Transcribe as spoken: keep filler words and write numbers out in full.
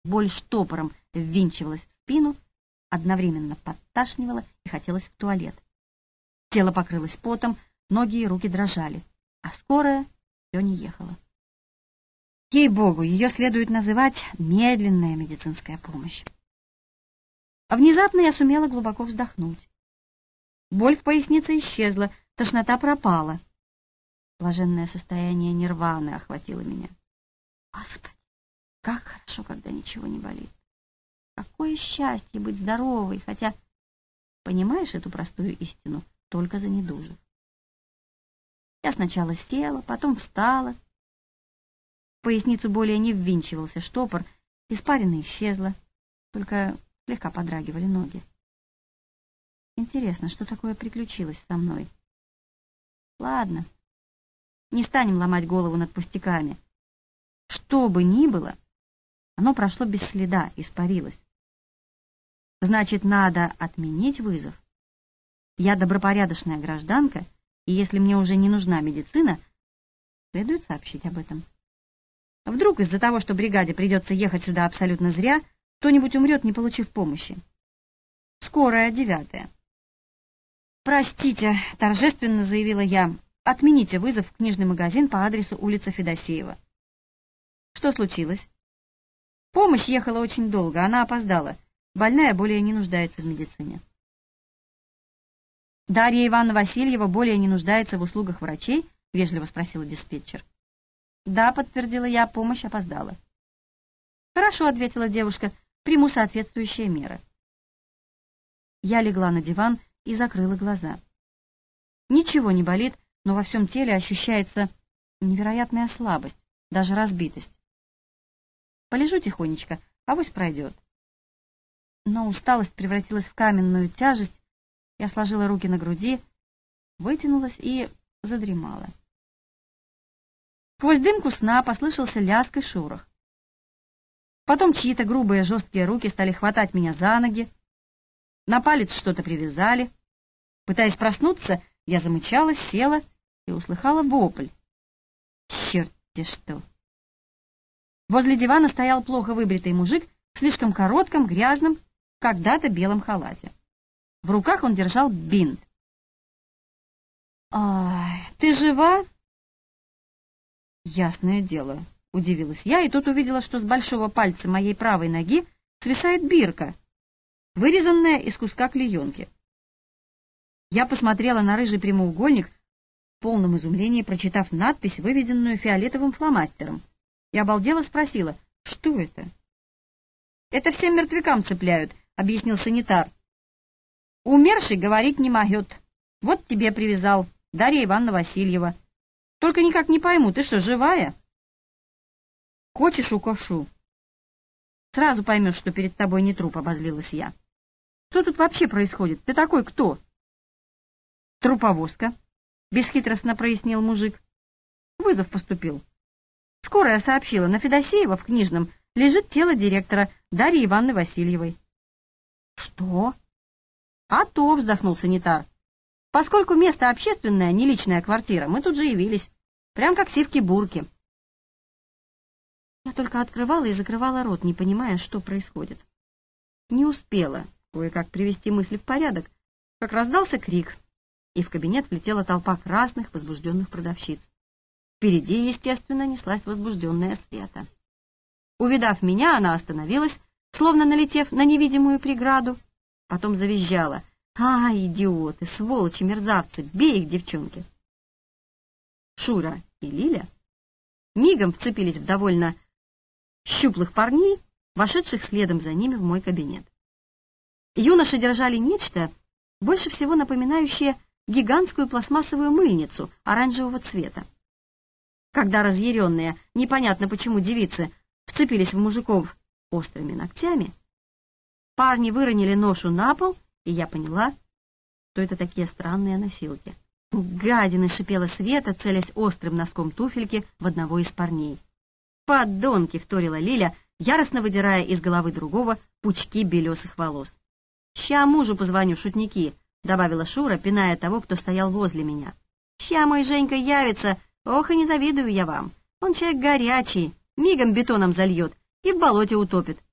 Боль штопором ввинчивалась в спину, одновременно подташнивала и хотелось в туалет. Тело покрылось потом, ноги и руки дрожали, а скорая все не ехала. Ей-богу, ее следует называть медленная медицинская помощь. Внезапно я сумела глубоко вздохнуть. Боль в пояснице исчезла, тошнота пропала. Блаженное состояние нирваны охватило меня. Господи, как хорошо, когда ничего не болит. Какое счастье быть здоровой, хотя понимаешь эту простую истину только занедужив. Я сначала села, потом встала. В поясницу более не ввинчивался штопор, испарина исчезла, только слегка подрагивали ноги. Интересно, что такое приключилось со мной? Ладно, не станем ломать голову над пустяками. Что бы ни было, оно прошло без следа, испарилось. Значит, надо отменить вызов. Я добропорядочная гражданка, и если мне уже не нужна медицина, следует сообщить об этом. Вдруг из-за того, что бригаде придется ехать сюда абсолютно зря, кто-нибудь умрет, не получив помощи. Скорая, девятая. «Простите», — торжественно заявила я, — «отмените вызов в книжный магазин по адресу улица Федосеева». Что случилось? Помощь ехала очень долго, она опоздала. Больная более не нуждается в медицине. «Дарья Ивановна Васильева более не нуждается в услугах врачей?» — вежливо спросила диспетчер. «Да», — подтвердила я, — «помощь опоздала». «Хорошо», — ответила девушка, — «приму соответствующие меры». Я легла на диван и закрыла глаза. Ничего не болит, но во всем теле ощущается невероятная слабость, даже разбитость. Полежу тихонечко, авось пройдет. Но усталость превратилась в каменную тяжесть. Я сложила руки на груди, вытянулась и задремала. Сквозь дымку сна послышался лязг и шорох. Потом чьи-то грубые жесткие руки стали хватать меня за ноги. На палец что-то привязали. Пытаясь проснуться, я замычала, села и услыхала вопль. Черт-те что! Возле дивана стоял плохо выбритый мужик в слишком коротком, грязном, когда-то белом халате. В руках он держал бинт. «Ай, ты жива?» «Ясное дело», — удивилась я, и тут увидела, что с большого пальца моей правой ноги свисает бирка, вырезанная из куска клеенки. Я посмотрела на рыжий прямоугольник, в полном изумлении прочитав надпись, выведенную фиолетовым фломастером, и обалдела спросила, что это? «Это всем мертвякам цепляют», — объяснил санитар. «Умерший говорить не могет. Вот тебе привязал, Дарья Ивановна Васильева. Только никак не пойму, ты что, живая?» «Хочешь, укушу?» «Сразу поймешь, что перед тобой не труп», — обозлилась я. «Что тут вообще происходит? Ты такой кто?» «Труповозка», — бесхитростно прояснил мужик. «Вызов поступил. Скорая сообщила, на Федосеева в книжном лежит тело директора Дарьи Ивановны Васильевой». «Что?» «А то», — вздохнул санитар. «Поскольку место общественное, не личная квартира, мы тут же явились. Прям как сивки-бурки». Я только открывала и закрывала рот, не понимая, что происходит. Не успела кое-как привести мысли в порядок, как раздался крик, и в кабинет влетела толпа красных, возбужденных продавщиц. Впереди, естественно, неслась возбужденная Света. Увидав меня, она остановилась, словно налетев на невидимую преграду, потом завизжала. «А, идиоты, сволочи, мерзавцы, бей их, девчонки!» Шура и Лиля мигом вцепились в довольно щуплых парней, вошедших следом за ними в мой кабинет. Юноши держали нечто, больше всего напоминающее гигантскую пластмассовую мыльницу оранжевого цвета. Когда разъяренные, непонятно почему девицы, вцепились в мужиков острыми ногтями, парни выронили ношу на пол, и я поняла, что это такие странные носилки. «Гадины!» — шипела Света, целясь острым носком туфельки в одного из парней. «Подонки!» — вторила Лиля, яростно выдирая из головы другого пучки белесых волос. «Ща мужу позвоню, шутники!» — добавила Шура, пиная того, кто стоял возле меня. «Ща мой Женька явится! Ох, и не завидую я вам! Он человек горячий, мигом бетоном зальет и в болоте утопит.